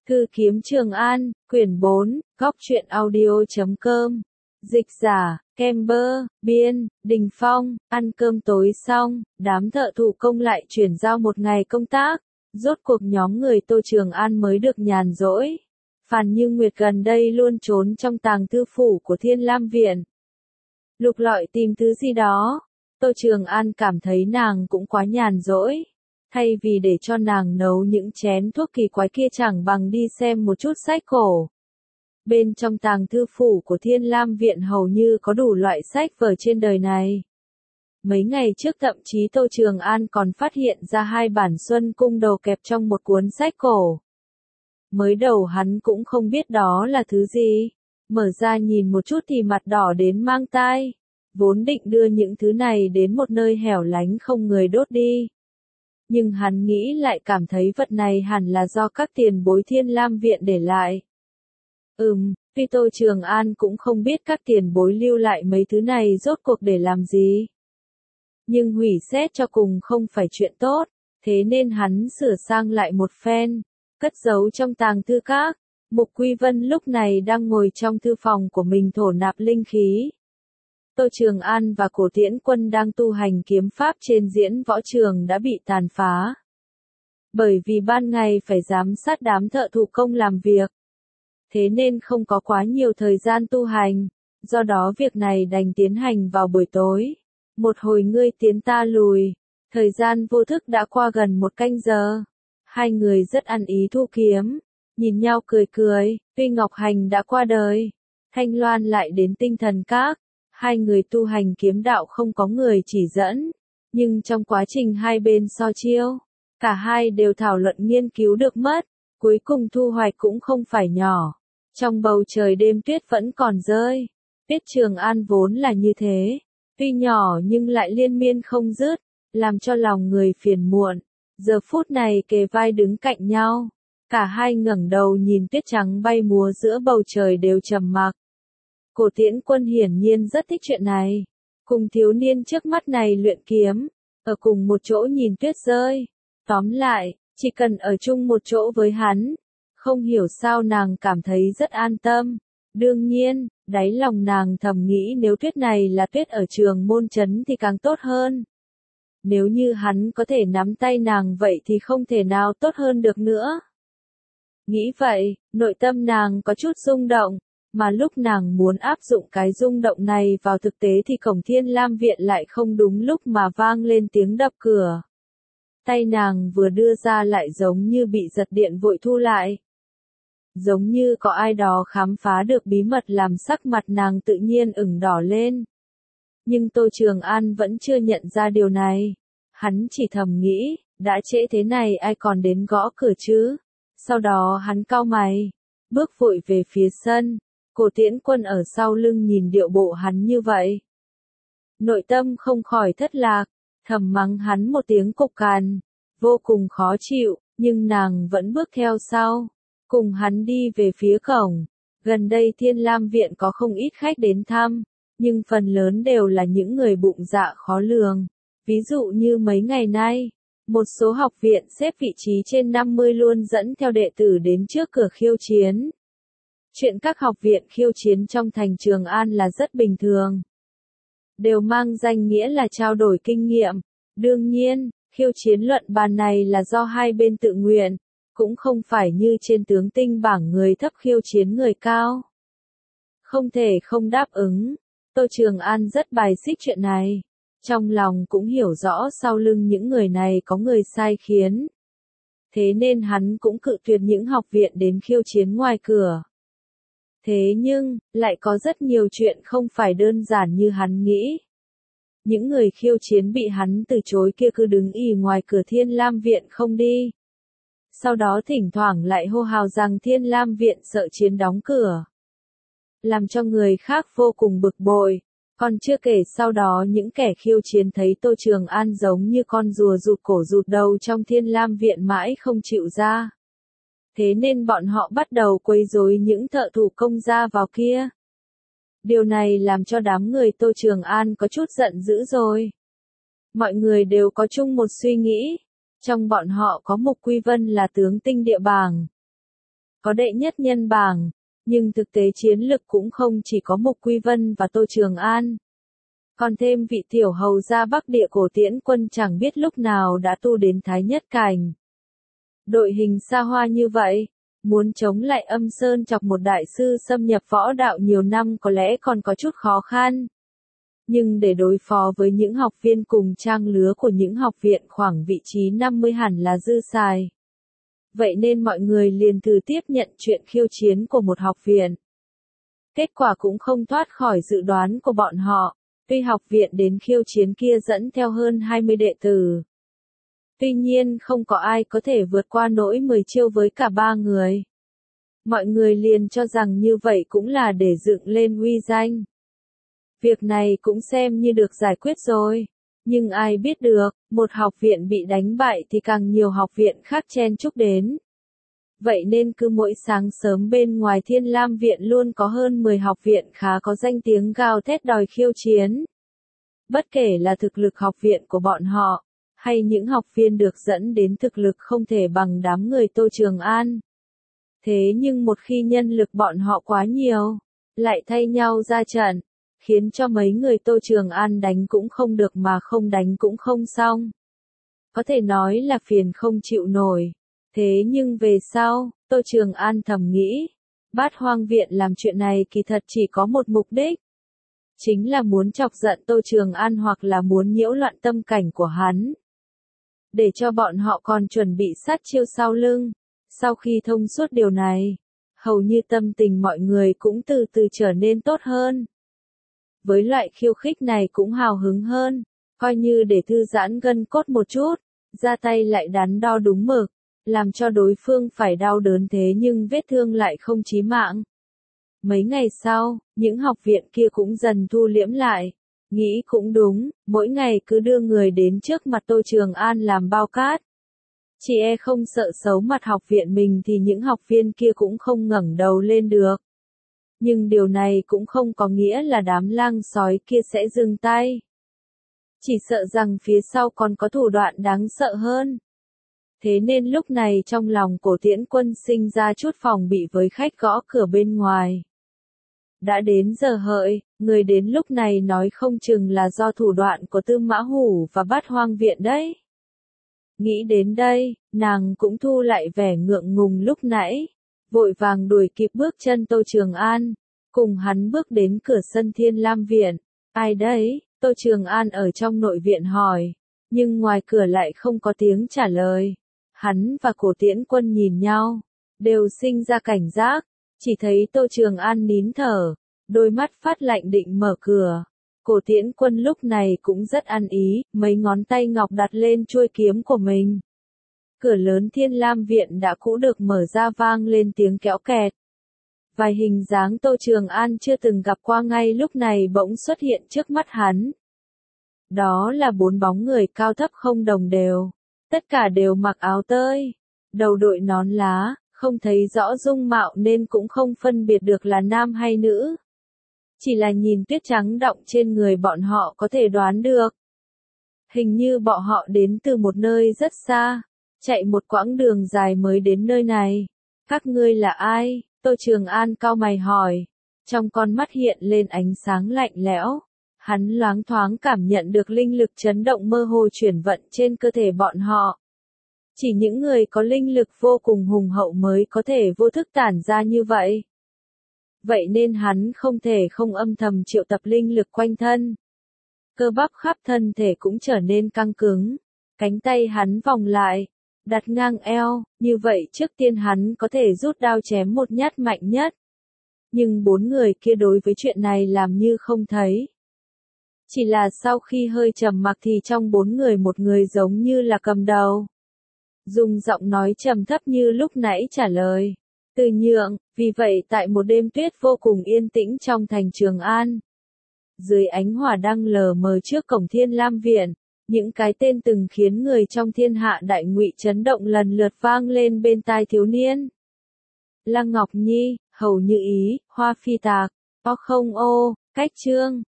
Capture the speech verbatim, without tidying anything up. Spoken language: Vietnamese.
Thư kiếm Trường An, quyển bốn, góc truyện audio.com. Dịch giả, Kember, biên, Đình Phong. Ăn cơm tối xong, đám thợ thủ công lại chuyển giao một ngày công tác. Rốt cuộc nhóm người Tô Trường An mới được nhàn rỗi. Phàn Như Nguyệt gần đây luôn trốn trong tàng thư phủ của Thiên Lam Viện. Lục lọi tìm thứ gì đó. Tô Trường An cảm thấy nàng cũng quá nhàn rỗi. Thay vì để cho nàng nấu những chén thuốc kỳ quái kia chẳng bằng đi xem một chút sách cổ. Bên trong tàng thư phủ của Thiên Lam Viện hầu như có đủ loại sách vở trên đời này. Mấy ngày trước thậm chí Tô Trường An còn phát hiện ra hai bản Xuân Cung đầu kẹp trong một cuốn sách cổ. Mới đầu hắn cũng không biết đó là thứ gì. Mở ra nhìn một chút thì mặt đỏ đến mang tai. Vốn định đưa những thứ này đến một nơi hẻo lánh không người đốt đi. Nhưng hắn nghĩ lại cảm thấy vật này hẳn là do các tiền bối Thiên Lam Viện để lại. Ừm, tuy Tô Trường An cũng không biết các tiền bối lưu lại mấy thứ này rốt cuộc để làm gì. Nhưng hủy xét cho cùng không phải chuyện tốt, thế nên hắn sửa sang lại một phen, cất giấu trong tàng thư các. Mục Quy Vân lúc này đang ngồi trong thư phòng của mình thổ nạp linh khí. Tô Trường An và Cổ Tiễn Quân đang tu hành kiếm pháp trên diễn võ trường đã bị tàn phá. Bởi vì ban ngày phải giám sát đám thợ thủ công làm việc. Thế nên không có quá nhiều thời gian tu hành, do đó việc này đành tiến hành vào buổi tối. Một hồi ngươi tiến ta lùi, thời gian vô thức đã qua gần một canh giờ. Hai người rất ăn ý thu kiếm, nhìn nhau cười cười, tuy Ngọc Hành đã qua đời, Thanh Loan lại đến Tinh Thần Các. Hai người tu hành kiếm đạo không có người chỉ dẫn, nhưng trong quá trình hai bên so chiêu, cả hai đều thảo luận nghiên cứu được mất, cuối cùng thu hoạch cũng không phải nhỏ. Trong bầu trời đêm tuyết vẫn còn rơi, tuyết Trường An vốn là như thế, tuy nhỏ nhưng lại liên miên không dứt, làm cho lòng người phiền muộn. Giờ phút này kề vai đứng cạnh nhau, cả hai ngẩng đầu nhìn tuyết trắng bay múa giữa bầu trời đều trầm mặc. Cổ Tiễn Quân hiển nhiên rất thích chuyện này, cùng thiếu niên trước mắt này luyện kiếm, ở cùng một chỗ nhìn tuyết rơi. Tóm lại, chỉ cần ở chung một chỗ với hắn, không hiểu sao nàng cảm thấy rất an tâm. Đương nhiên, đáy lòng nàng thầm nghĩ nếu tuyết này là tuyết ở Trường Môn Trấn thì càng tốt hơn. Nếu như hắn có thể nắm tay nàng vậy thì không thể nào tốt hơn được nữa. Nghĩ vậy, nội tâm nàng có chút rung động. Mà lúc nàng muốn áp dụng cái rung động này vào thực tế thì cổng Thiên Lam Viện lại không đúng lúc mà vang lên tiếng đập cửa. Tay nàng vừa đưa ra lại giống như bị giật điện vội thu lại. Giống như có ai đó khám phá được bí mật làm sắc mặt nàng tự nhiên ửng đỏ lên. Nhưng Tô Trường An vẫn chưa nhận ra điều này. Hắn chỉ thầm nghĩ, đã trễ thế này ai còn đến gõ cửa chứ. Sau đó hắn cau mày, bước vội về phía sân. Cổ Tiễn Quân ở sau lưng nhìn điệu bộ hắn như vậy. Nội tâm không khỏi thất lạc, thầm mắng hắn một tiếng cục cằn, vô cùng khó chịu, nhưng nàng vẫn bước theo sau, cùng hắn đi về phía cổng. Gần đây Thiên Lam Viện có không ít khách đến thăm, nhưng phần lớn đều là những người bụng dạ khó lường. Ví dụ như mấy ngày nay, một số học viện xếp vị trí trên năm mươi luôn dẫn theo đệ tử đến trước cửa khiêu chiến. Chuyện các học viện khiêu chiến trong thành Trường An là rất bình thường. Đều mang danh nghĩa là trao đổi kinh nghiệm. Đương nhiên, khiêu chiến luận bàn này là do hai bên tự nguyện, cũng không phải như trên tướng tinh bảng người thấp khiêu chiến người cao. Không thể không đáp ứng. Tô Trường An rất bài xích chuyện này. Trong lòng cũng hiểu rõ sau lưng những người này có người sai khiến. Thế nên hắn cũng cự tuyệt những học viện đến khiêu chiến ngoài cửa. Thế nhưng, lại có rất nhiều chuyện không phải đơn giản như hắn nghĩ. Những người khiêu chiến bị hắn từ chối kia cứ đứng ì ngoài cửa Thiên Lam Viện không đi. Sau đó thỉnh thoảng lại hô hào rằng Thiên Lam Viện sợ chiến đóng cửa. Làm cho người khác vô cùng bực bội. Còn chưa kể sau đó những kẻ khiêu chiến thấy Tô Trường An giống như con rùa rụt cổ rụt đầu trong Thiên Lam Viện mãi không chịu ra. Thế nên bọn họ bắt đầu quấy rối những thợ thủ công ra vào kia. Điều này làm cho đám người Tô Trường An có chút giận dữ rồi. Mọi người đều có chung một suy nghĩ. Trong bọn họ có Mục Quy Vân là tướng tinh địa bảng. có đệ nhất nhân bảng, nhưng thực tế chiến lực cũng không chỉ có Mục Quy Vân và Tô Trường An. Còn thêm vị tiểu hầu gia Bắc Địa Cổ Tiễn Quân chẳng biết lúc nào đã tu đến Thái Nhất Cảnh. Đội hình xa hoa như vậy, muốn chống lại Âm Sơn Chọc một đại sư xâm nhập võ đạo nhiều năm có lẽ còn có chút khó khăn. Nhưng để đối phó với những học viên cùng trang lứa của những học viện khoảng vị trí năm mươi hẳn là dư xài. Vậy nên mọi người liền thử tiếp nhận chuyện khiêu chiến của một học viện. Kết quả cũng không thoát khỏi dự đoán của bọn họ, tuy học viện đến khiêu chiến kia dẫn theo hơn hai mươi đệ tử. Tuy nhiên không có ai có thể vượt qua nỗi mười chiêu với cả ba người. Mọi người liền cho rằng như vậy cũng là để dựng lên uy danh. Việc này cũng xem như được giải quyết rồi. Nhưng ai biết được, một học viện bị đánh bại thì càng nhiều học viện khác chen chúc đến. Vậy nên cứ mỗi sáng sớm bên ngoài Thiên Lam Viện luôn có hơn mười học viện khá có danh tiếng gào thét đòi khiêu chiến. Bất kể là thực lực học viện của bọn họ, hay những học viên được dẫn đến thực lực không thể bằng đám người Tô Trường An. Thế nhưng một khi nhân lực bọn họ quá nhiều, lại thay nhau ra trận, khiến cho mấy người Tô Trường An đánh cũng không được mà không đánh cũng không xong. Có thể nói là phiền không chịu nổi. Thế nhưng về sau, Tô Trường An thầm nghĩ, Bát Hoang Viện làm chuyện này kỳ thật chỉ có một mục đích. Chính là muốn chọc giận Tô Trường An hoặc là muốn nhiễu loạn tâm cảnh của hắn. Để cho bọn họ còn chuẩn bị sát chiêu sau lưng. Sau khi thông suốt điều này, hầu như tâm tình mọi người cũng từ từ trở nên tốt hơn. Với loại khiêu khích này cũng hào hứng hơn, coi như để thư giãn gân cốt một chút, ra tay lại đắn đo đúng mực, làm cho đối phương phải đau đớn thế nhưng vết thương lại không chí mạng. Mấy ngày sau, những học viện kia cũng dần thu liễm lại, nghĩ cũng đúng, mỗi ngày cứ đưa người đến trước mặt Tô Trường An làm bao cát. Chỉ e không sợ xấu mặt học viện mình thì những học viên kia cũng không ngẩng đầu lên được. Nhưng điều này cũng không có nghĩa là đám lang sói kia sẽ dừng tay. Chỉ sợ rằng phía sau còn có thủ đoạn đáng sợ hơn. Thế nên lúc này trong lòng Cổ Tiễn Quân sinh ra chút phòng bị với khách gõ cửa bên ngoài. Đã đến giờ hợi, người đến lúc này nói không chừng là do thủ đoạn của Tư Mã Hủ và Bát Hoang Viện đấy. Nghĩ đến đây, nàng cũng thu lại vẻ ngượng ngùng lúc nãy, vội vàng đuổi kịp bước chân Tô Trường An, cùng hắn bước đến cửa sân Thiên Lam Viện. Ai đấy? Tô Trường An ở trong nội viện hỏi, nhưng ngoài cửa lại không có tiếng trả lời. Hắn và Cổ Tiễn Quân nhìn nhau, đều sinh ra cảnh giác, chỉ thấy Tô Trường An nín thở, đôi mắt phát lạnh định mở cửa. Cổ Tiễn Quân lúc này cũng rất ăn ý, mấy ngón tay ngọc đặt lên chuôi kiếm của mình. Cửa lớn Thiên Lam Viện đã cũ được mở ra vang lên tiếng kéo kẹt. Vài hình dáng Tô Trường An chưa từng gặp qua ngay lúc này bỗng xuất hiện trước mắt hắn. Đó là bốn bóng người cao thấp không đồng đều. Tất cả đều mặc áo tơi, đầu đội nón lá, không thấy rõ dung mạo nên cũng không phân biệt được là nam hay nữ. Chỉ là nhìn tuyết trắng đọng trên người bọn họ có thể đoán được. Hình như bọn họ đến từ một nơi rất xa, chạy một quãng đường dài mới đến nơi này. Các ngươi là ai? Tô Trường An cau mày hỏi. Trong con mắt hiện lên ánh sáng lạnh lẽo. Hắn loáng thoáng cảm nhận được linh lực chấn động mơ hồ chuyển vận trên cơ thể bọn họ. Chỉ những người có linh lực vô cùng hùng hậu mới có thể vô thức tản ra như vậy. Vậy nên hắn không thể không âm thầm triệu tập linh lực quanh thân. Cơ bắp khắp thân thể cũng trở nên căng cứng. Cánh tay hắn vòng lại, đặt ngang eo, như vậy trước tiên hắn có thể rút đao chém một nhát mạnh nhất. Nhưng bốn người kia đối với chuyện này làm như không thấy. Chỉ là sau khi hơi trầm mặc thì trong bốn người một người giống như là cầm đầu. Dùng giọng nói trầm thấp như lúc nãy trả lời. Từ Nhượng, vì vậy tại một đêm tuyết vô cùng yên tĩnh trong thành Trường An. Dưới ánh hỏa đăng lờ mờ trước cổng Thiên Lam Viện, những cái tên từng khiến người trong thiên hạ đại ngụy chấn động lần lượt vang lên bên tai thiếu niên. Lăng Ngọc Nhi, Hầu Như Ý, Hoa Phi Tạc, O không ô, Cách Trương,